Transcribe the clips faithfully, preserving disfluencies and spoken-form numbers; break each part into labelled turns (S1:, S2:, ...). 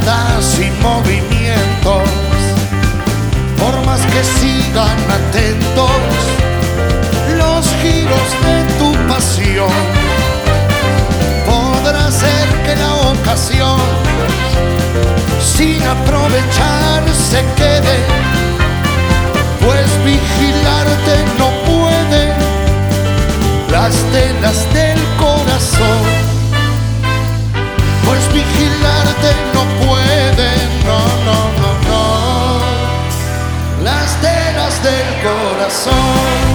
S1: miradas y movimientos, por más que sigan atentos los giros de tu pasión, podrá ser que la ocasión sin aprovechar se quede, pues vigilarte no puede las telas del corazón, pues vigilarte no puede, no, no, no, no, las telas del corazón.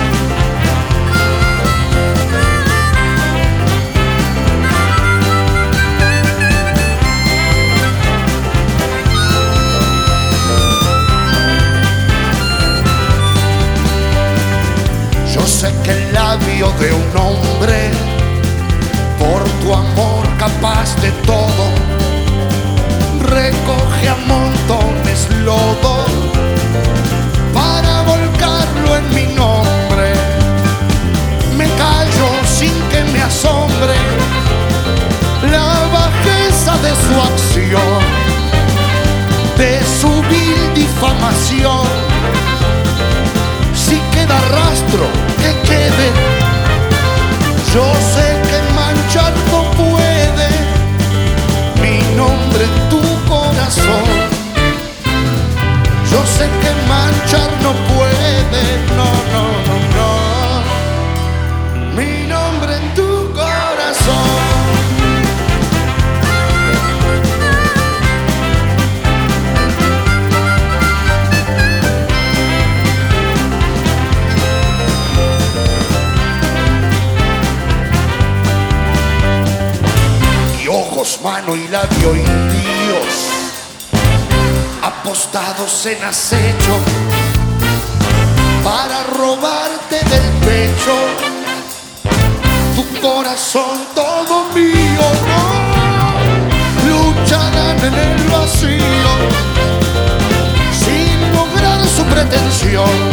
S1: Sé que el labio de un hombre, por tu amor capaz de todo, recoge a montones lodo para volcarlo en mi nombre. Me callo sin que me asombre la bajeza de su acción, de su vil difamación. Si queda rastro, que quede. Yo sé que manchar no puede mi nombre en tu corazón. Yo sé que manchar no puede, no, no, no, no, mi nombre en tu corazón. Mano y labio indios apostados en acecho para robarte del pecho tu corazón todo mío, no lucharán en el vacío sin lograr su pretensión.